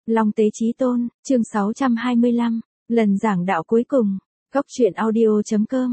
Long Tế Chí Tôn, chương 625, lần giảng đạo cuối cùng. Góc truyện audio.com,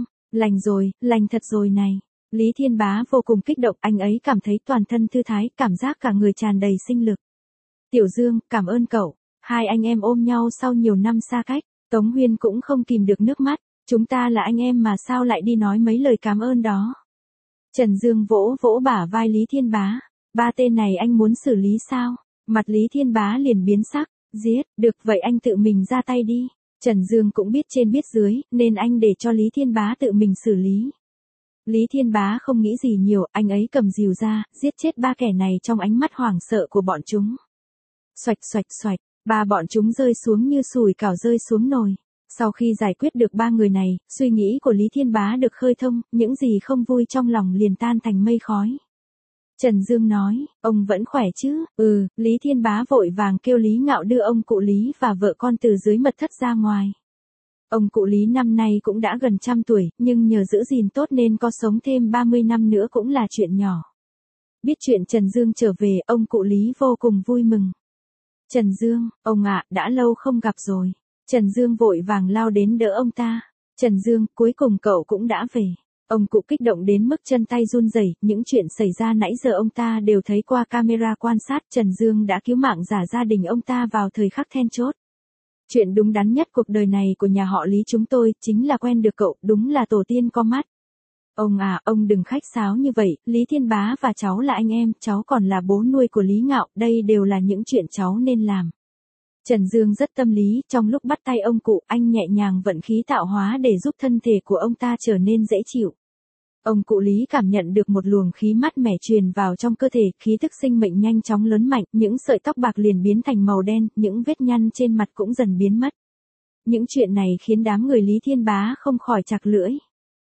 lành thật rồi này. Lý Thiên Bá vô cùng kích động, anh ấy cảm thấy toàn thân thư thái, cảm giác cả người tràn đầy sinh lực. Tiểu Dương, cảm ơn cậu. Hai anh em ôm nhau sau nhiều năm xa cách, Tống Huyên cũng không kìm được nước mắt. Chúng ta là anh em mà sao lại đi nói mấy lời cảm ơn đó. Trần Dương vỗ vỗ bả vai Lý Thiên Bá. Ba tên này anh muốn xử lý sao? Mặt Lý Thiên Bá liền biến sắc. Giết, được vậy anh tự mình ra tay đi. Trần Dương cũng biết trên biết dưới, nên anh để cho Lý Thiên Bá tự mình xử lý. Lý Thiên Bá không nghĩ gì nhiều, anh ấy cầm rìu ra, giết chết ba kẻ này trong ánh mắt hoảng sợ của bọn chúng. Xoạch xoạch xoạch, ba bọn chúng rơi xuống như sủi cảo rơi xuống nồi. Sau khi giải quyết được ba người này, suy nghĩ của Lý Thiên Bá được khơi thông, những gì không vui trong lòng liền tan thành mây khói. Trần Dương nói, ông vẫn khỏe chứ? Lý Thiên Bá vội vàng kêu Lý Ngạo đưa ông cụ Lý và vợ con từ dưới mật thất ra ngoài. Ông cụ Lý năm nay cũng đã gần 100 tuổi, nhưng nhờ giữ gìn tốt nên có sống thêm 30 năm nữa cũng là chuyện nhỏ. Biết chuyện Trần Dương trở về, ông cụ Lý vô cùng vui mừng. Trần Dương, ông ạ, đã lâu không gặp rồi. Trần Dương vội vàng lao đến đỡ ông ta. Trần Dương, cuối cùng cậu cũng đã về. Ông cụ kích động đến mức chân tay run rẩy, những chuyện xảy ra nãy giờ ông ta đều thấy qua camera quan sát. Trần Dương đã cứu mạng giả gia đình ông ta vào thời khắc then chốt. Chuyện đúng đắn nhất cuộc đời này của nhà họ Lý chúng tôi, chính là quen được cậu, đúng là tổ tiên có mắt. Ông à, ông đừng khách sáo như vậy, Lý Thiên Bá và cháu là anh em, cháu còn là bố nuôi của Lý Ngạo, đây đều là những chuyện cháu nên làm. Trần Dương rất tâm lý, trong lúc bắt tay ông cụ, anh nhẹ nhàng vận khí tạo hóa để giúp thân thể của ông ta trở nên dễ chịu. Ông cụ Lý cảm nhận được một luồng khí mát mẻ truyền vào trong cơ thể, khí thức sinh mệnh nhanh chóng lớn mạnh, những sợi tóc bạc liền biến thành màu đen, những vết nhăn trên mặt cũng dần biến mất. Những chuyện này khiến đám người Lý Thiên Bá không khỏi chặt lưỡi.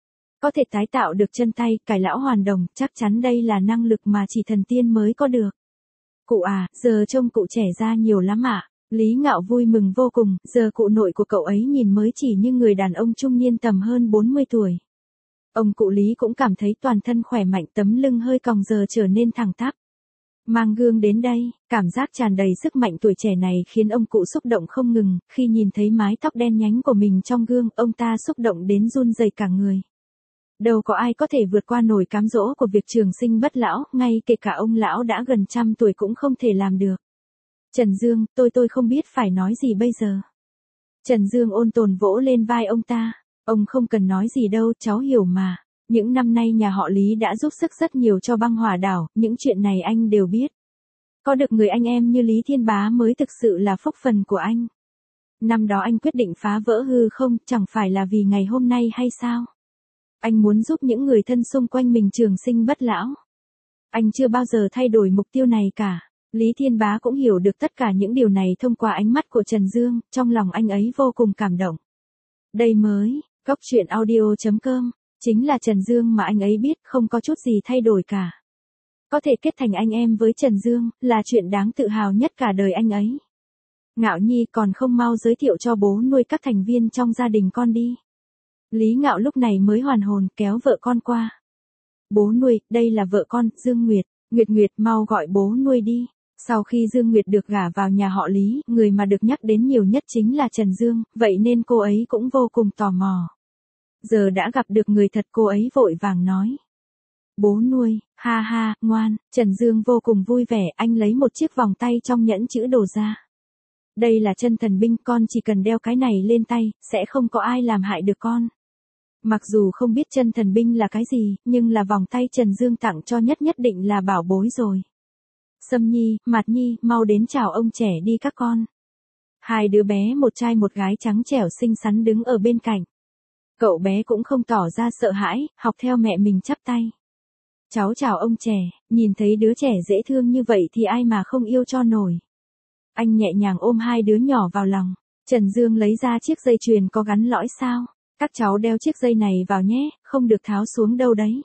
Có thể tái tạo được chân tay, cải lão hoàn đồng, chắc chắn đây là năng lực mà chỉ thần tiên mới có được. Cụ à, giờ trông cụ trẻ ra nhiều lắm ạ. Lý Ngạo vui mừng vô cùng, giờ cụ nội của cậu ấy nhìn mới chỉ như người đàn ông trung niên tầm hơn 40 tuổi. Ông cụ Lý cũng cảm thấy toàn thân khỏe mạnh, tấm lưng hơi còng giờ trở nên thẳng tắp. Mang gương đến đây, cảm giác tràn đầy sức mạnh tuổi trẻ này khiến ông cụ xúc động không ngừng, khi nhìn thấy mái tóc đen nhánh của mình trong gương, ông ta xúc động đến run rẩy cả người. Đâu có ai có thể vượt qua nổi cám dỗ của việc trường sinh bất lão, ngay kể cả ông lão đã gần 100 tuổi cũng không thể làm được. Trần Dương, tôi không biết phải nói gì bây giờ. Trần Dương ôn tồn vỗ lên vai ông ta. Ông không cần nói gì đâu, cháu hiểu mà. Những năm nay nhà họ Lý đã giúp sức rất nhiều cho băng hỏa đảo, những chuyện này anh đều biết. Có được người anh em như Lý Thiên Bá mới thực sự là phúc phần của anh. Năm đó anh quyết định phá vỡ hư không, chẳng phải là vì ngày hôm nay hay sao? Anh muốn giúp những người thân xung quanh mình trường sinh bất lão. Anh chưa bao giờ thay đổi mục tiêu này cả. Lý Thiên Bá cũng hiểu được tất cả những điều này thông qua ánh mắt của Trần Dương, trong lòng anh ấy vô cùng cảm động. Đây mới, góc truyện audio.com, chính là Trần Dương mà anh ấy biết, không có chút gì thay đổi cả. Có thể kết thành anh em với Trần Dương, là chuyện đáng tự hào nhất cả đời anh ấy. Ngạo Nhi còn không mau giới thiệu cho bố nuôi các thành viên trong gia đình con đi. Lý Ngạo lúc này mới hoàn hồn, kéo vợ con qua. Bố nuôi, đây là vợ con, Dương Nguyệt. Nguyệt mau gọi bố nuôi đi. Sau khi Dương Nguyệt được gả vào nhà họ Lý, người mà được nhắc đến nhiều nhất chính là Trần Dương, vậy nên cô ấy cũng vô cùng tò mò. Giờ đã gặp được người thật, cô ấy vội vàng nói. Bố nuôi, ha ha, ngoan. Trần Dương vô cùng vui vẻ, anh lấy một chiếc vòng tay trong nhẫn chữ đồ ra. Đây là chân thần binh, con chỉ cần đeo cái này lên tay, sẽ không có ai làm hại được con. Mặc dù không biết chân thần binh là cái gì, nhưng là vòng tay Trần Dương tặng cho nhất định là bảo bối rồi. Sâm Nhi, Mạt Nhi, mau đến chào ông trẻ đi các con. Hai đứa bé một trai một gái trắng trẻo xinh xắn đứng ở bên cạnh. Cậu bé cũng không tỏ ra sợ hãi, học theo mẹ mình chắp tay. Cháu chào ông trẻ, nhìn thấy đứa trẻ dễ thương như vậy thì ai mà không yêu cho nổi. Anh nhẹ nhàng ôm hai đứa nhỏ vào lòng. Trần Dương lấy ra chiếc dây chuyền có gắn lõi sao. Các cháu đeo chiếc dây này vào nhé, không được tháo xuống đâu đấy.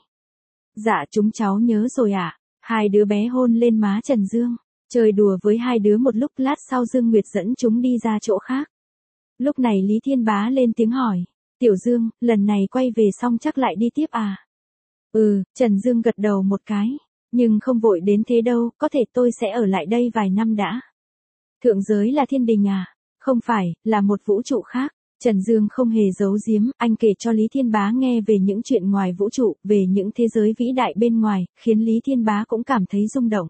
Dạ chúng cháu nhớ rồi ạ. Hai đứa bé hôn lên má Trần Dương, chơi đùa với hai đứa một lúc, lát sau Dương Nguyệt dẫn chúng đi ra chỗ khác. Lúc này Lý Thiên Bá lên tiếng hỏi, Tiểu Dương, lần này quay về xong chắc lại đi tiếp à? Trần Dương gật đầu một cái, nhưng không vội đến thế đâu, có thể tôi sẽ ở lại đây vài năm đã. Thượng giới là thiên đình à? Không phải, là một vũ trụ khác. Trần Dương không hề giấu giếm, anh kể cho Lý Thiên Bá nghe về những chuyện ngoài vũ trụ, về những thế giới vĩ đại bên ngoài, khiến Lý Thiên Bá cũng cảm thấy rung động.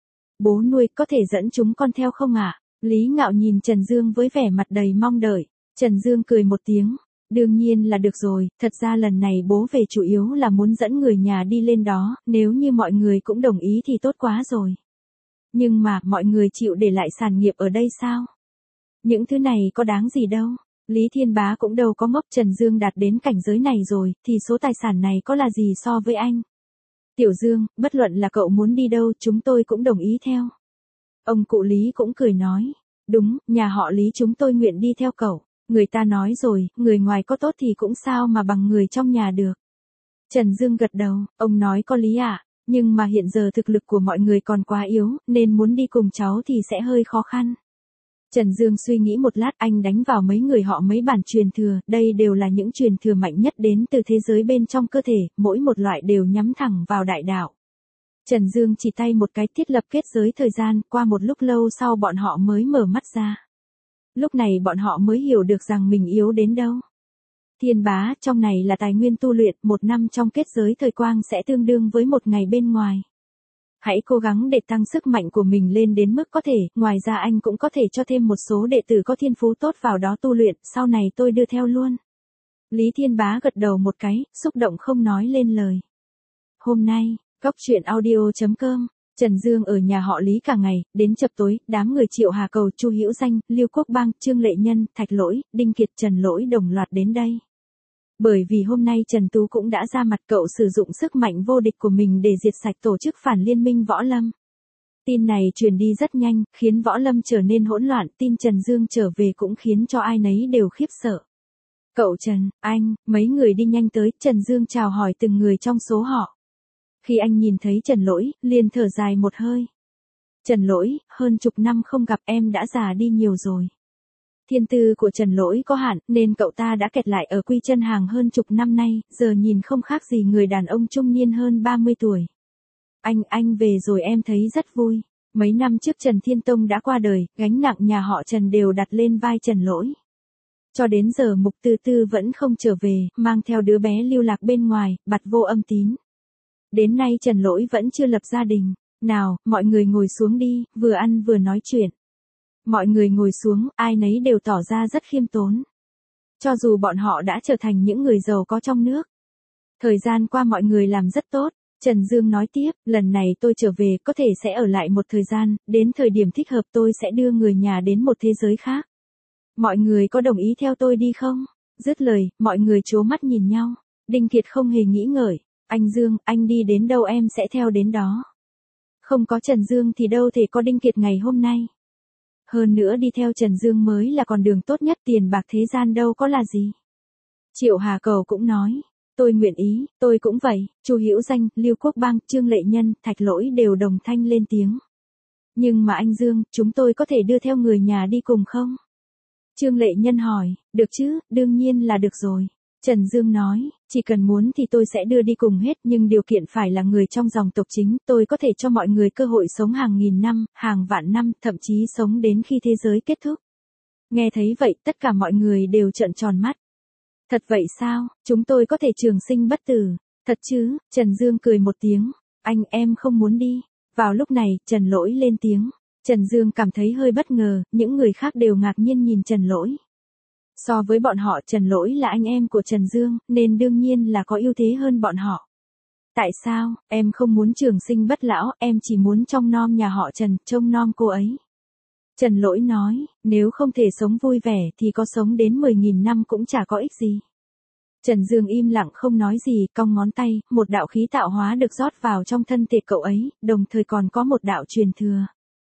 Bố nuôi có thể dẫn chúng con theo không ạ? Lý Ngạo nhìn Trần Dương với vẻ mặt đầy mong đợi. Trần Dương cười một tiếng. Đương nhiên là được rồi, thật ra lần này bố về chủ yếu là muốn dẫn người nhà đi lên đó, nếu như mọi người cũng đồng ý thì tốt quá rồi. Nhưng mà, mọi người chịu để lại sản nghiệp ở đây sao? Những thứ này có đáng gì đâu. Lý Thiên Bá cũng đâu có ngốc, Trần Dương đạt đến cảnh giới này rồi, thì số tài sản này có là gì so với anh? Tiểu Dương, bất luận là cậu muốn đi đâu, chúng tôi cũng đồng ý theo. Ông cụ Lý cũng cười nói. Đúng, nhà họ Lý chúng tôi nguyện đi theo cậu. Người ta nói rồi, người ngoài có tốt thì cũng sao mà bằng người trong nhà được. Trần Dương gật đầu, ông nói có lý ạ, nhưng mà hiện giờ thực lực của mọi người còn quá yếu, nên muốn đi cùng cháu thì sẽ hơi khó khăn. Trần Dương suy nghĩ một lát, anh đánh vào mấy người họ mấy bản truyền thừa, đây đều là những truyền thừa mạnh nhất đến từ thế giới bên trong cơ thể, mỗi một loại đều nhắm thẳng vào đại đạo. Trần Dương chỉ tay một cái thiết lập kết giới thời gian, qua một lúc lâu sau bọn họ mới mở mắt ra. Lúc này bọn họ mới hiểu được rằng mình yếu đến đâu. Thiên Bá, trong này là tài nguyên tu luyện, 1 năm trong kết giới thời quang sẽ tương đương với 1 ngày bên ngoài. Hãy cố gắng để tăng sức mạnh của mình lên đến mức có thể, ngoài ra anh cũng có thể cho thêm một số đệ tử có thiên phú tốt vào đó tu luyện, sau này tôi đưa theo luôn. Lý Thiên Bá gật đầu một cái, xúc động không nói lên lời. Hôm nay, coctruyện.audio.com, Trần Dương ở nhà họ Lý cả ngày, đến chập tối, đám người Triệu Hà Cầu, Chu Hữu Danh, Lưu Quốc Bang, Trương Lệ Nhân, Thạch Lỗi, Đinh Kiệt, Trần Lỗi đồng loạt đến đây. Bởi vì hôm nay Trần Tú cũng đã ra mặt, cậu sử dụng sức mạnh vô địch của mình để diệt sạch tổ chức phản liên minh Võ Lâm. Tin này truyền đi rất nhanh, khiến Võ Lâm trở nên hỗn loạn, tin Trần Dương trở về cũng khiến cho ai nấy đều khiếp sợ. Cậu Trần, anh, mấy người đi nhanh tới, Trần Dương chào hỏi từng người trong số họ. Khi anh nhìn thấy Trần Lỗi, liền thở dài một hơi. Trần Lỗi, hơn chục năm không gặp em đã già đi nhiều rồi. Thiên tư của Trần Lỗi có hạn, nên cậu ta đã kẹt lại ở Quy Chân Hàng hơn chục năm nay, giờ nhìn không khác gì người đàn ông trung niên hơn 30 tuổi. Anh về rồi em thấy rất vui. Mấy năm trước Trần Thiên Tông đã qua đời, gánh nặng nhà họ Trần đều đặt lên vai Trần Lỗi. Cho đến giờ Mục Tư Tư vẫn không trở về, mang theo đứa bé lưu lạc bên ngoài, bặt vô âm tín. Đến nay Trần Lỗi vẫn chưa lập gia đình. Nào, mọi người ngồi xuống đi, vừa ăn vừa nói chuyện. Mọi người ngồi xuống, ai nấy đều tỏ ra rất khiêm tốn. Cho dù bọn họ đã trở thành những người giàu có trong nước. Thời gian qua mọi người làm rất tốt. Trần Dương nói tiếp, lần này tôi trở về có thể sẽ ở lại một thời gian, đến thời điểm thích hợp tôi sẽ đưa người nhà đến một thế giới khác. Mọi người có đồng ý theo tôi đi không? Dứt lời, mọi người trố mắt nhìn nhau. Đinh Kiệt không hề nghĩ ngợi. Anh Dương, anh đi đến đâu em sẽ theo đến đó. Không có Trần Dương thì đâu thể có Đinh Kiệt ngày hôm nay. Hơn nữa đi theo Trần Dương mới là con đường tốt nhất, tiền bạc thế gian đâu có là gì. Triệu Hà Cầu cũng nói, tôi nguyện ý, tôi cũng vậy. Chu Hữu Danh, Lưu Quốc Bang, Trương Lệ Nhân, Thạch Lỗi đều đồng thanh lên tiếng. Nhưng mà anh Dương, chúng tôi có thể đưa theo người nhà đi cùng không? Trương Lệ Nhân hỏi, được chứ, đương nhiên là được rồi. Trần Dương nói, chỉ cần muốn thì tôi sẽ đưa đi cùng hết, nhưng điều kiện phải là người trong dòng tộc chính, tôi có thể cho mọi người cơ hội sống hàng nghìn năm, hàng vạn năm, thậm chí sống đến khi thế giới kết thúc. Nghe thấy vậy, tất cả mọi người đều trợn tròn mắt. Thật vậy sao, chúng tôi có thể trường sinh bất tử, thật chứ? Trần Dương cười một tiếng, em không muốn đi. Vào lúc này, Trần Lỗi lên tiếng. Trần Dương cảm thấy hơi bất ngờ, những người khác đều ngạc nhiên nhìn Trần Lỗi. So với bọn họ, Trần Lỗi là anh em của Trần Dương, nên đương nhiên là có ưu thế hơn bọn họ. Tại sao, em không muốn trường sinh bất lão, em chỉ muốn trông nom nhà họ Trần, trông nom cô ấy. Trần Lỗi nói, nếu không thể sống vui vẻ thì có sống đến 10.000 năm cũng chả có ích gì. Trần Dương im lặng không nói gì, cong ngón tay, một đạo khí tạo hóa được rót vào trong thân thể cậu ấy, đồng thời còn có một đạo truyền thừa.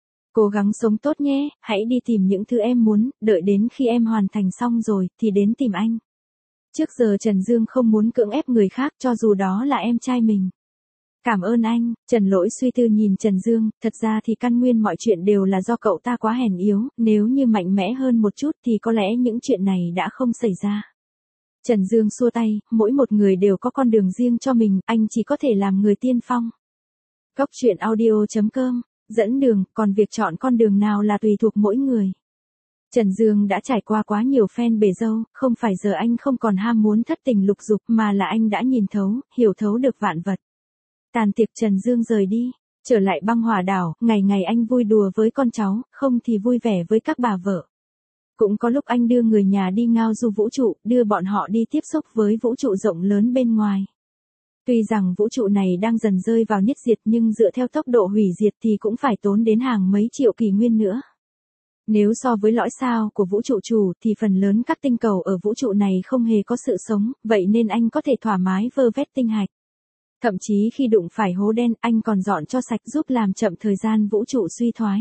Cố gắng sống tốt nhé, hãy đi tìm những thứ em muốn, đợi đến khi em hoàn thành xong rồi, thì đến tìm anh. Trước giờ Trần Dương không muốn cưỡng ép người khác, cho dù đó là em trai mình. Cảm ơn anh. Trần Lỗi suy tư nhìn Trần Dương, thật ra thì căn nguyên mọi chuyện đều là do cậu ta quá hèn yếu, nếu như mạnh mẽ hơn một chút thì có lẽ những chuyện này đã không xảy ra. Trần Dương xua tay, mỗi một người đều có con đường riêng cho mình, anh chỉ có thể làm người tiên phong. Coctruyện.audio.com dẫn đường, còn việc chọn con đường nào là tùy thuộc mỗi người. Trần Dương đã trải qua quá nhiều phen bể dâu, không phải giờ anh không còn ham muốn thất tình lục dục mà là anh đã nhìn thấu, hiểu thấu được vạn vật. Tàn tiệc Trần Dương rời đi, trở lại băng hỏa đảo, ngày ngày anh vui đùa với con cháu, không thì vui vẻ với các bà vợ. Cũng có lúc anh đưa người nhà đi ngao du vũ trụ, đưa bọn họ đi tiếp xúc với vũ trụ rộng lớn bên ngoài. Tuy rằng vũ trụ này đang dần rơi vào nhất diệt nhưng dựa theo tốc độ hủy diệt thì cũng phải tốn đến hàng mấy triệu kỷ nguyên nữa. Nếu so với lõi sao của vũ trụ chủ thì phần lớn các tinh cầu ở vũ trụ này không hề có sự sống, vậy nên anh có thể thoải mái vơ vét tinh hạch. Thậm chí khi đụng phải hố đen anh còn dọn cho sạch giúp làm chậm thời gian vũ trụ suy thoái.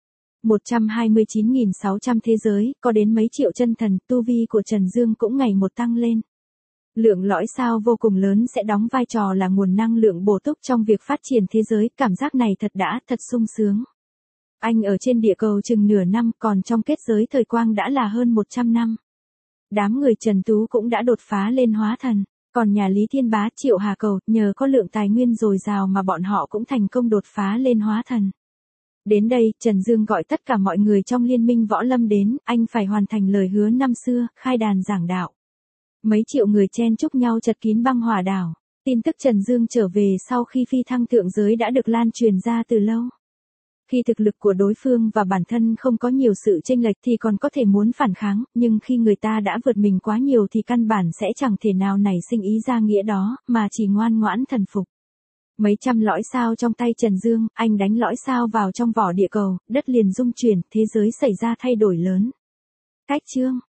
129.600 thế giới, có đến mấy triệu chân thần, tu vi của Trần Dương cũng ngày một tăng lên. Lượng lõi sao vô cùng lớn sẽ đóng vai trò là nguồn năng lượng bổ túc trong việc phát triển thế giới, cảm giác này thật sung sướng. Anh ở trên địa cầu chừng nửa năm, còn trong kết giới thời quang đã là hơn 100 năm. Đám người Trần Tú cũng đã đột phá lên hóa thần, còn nhà Lý Thiên Bá, Triệu Hà Cầu, nhờ có lượng tài nguyên dồi dào mà bọn họ cũng thành công đột phá lên hóa thần. Đến đây, Trần Dương gọi tất cả mọi người trong liên minh võ lâm đến, anh phải hoàn thành lời hứa năm xưa, khai đàn giảng đạo. Mấy triệu người chen chúc nhau chật kín băng hỏa đảo. Tin tức Trần Dương trở về sau khi phi thăng thượng giới đã được lan truyền ra từ lâu. Khi thực lực của đối phương và bản thân không có nhiều sự chênh lệch thì còn có thể muốn phản kháng, nhưng khi người ta đã vượt mình quá nhiều thì căn bản sẽ chẳng thể nào nảy sinh ý ra nghĩa đó, mà chỉ ngoan ngoãn thần phục. Mấy trăm lõi sao trong tay Trần Dương, anh đánh lõi sao vào trong vỏ địa cầu, đất liền rung chuyển, thế giới xảy ra thay đổi lớn. Cách chương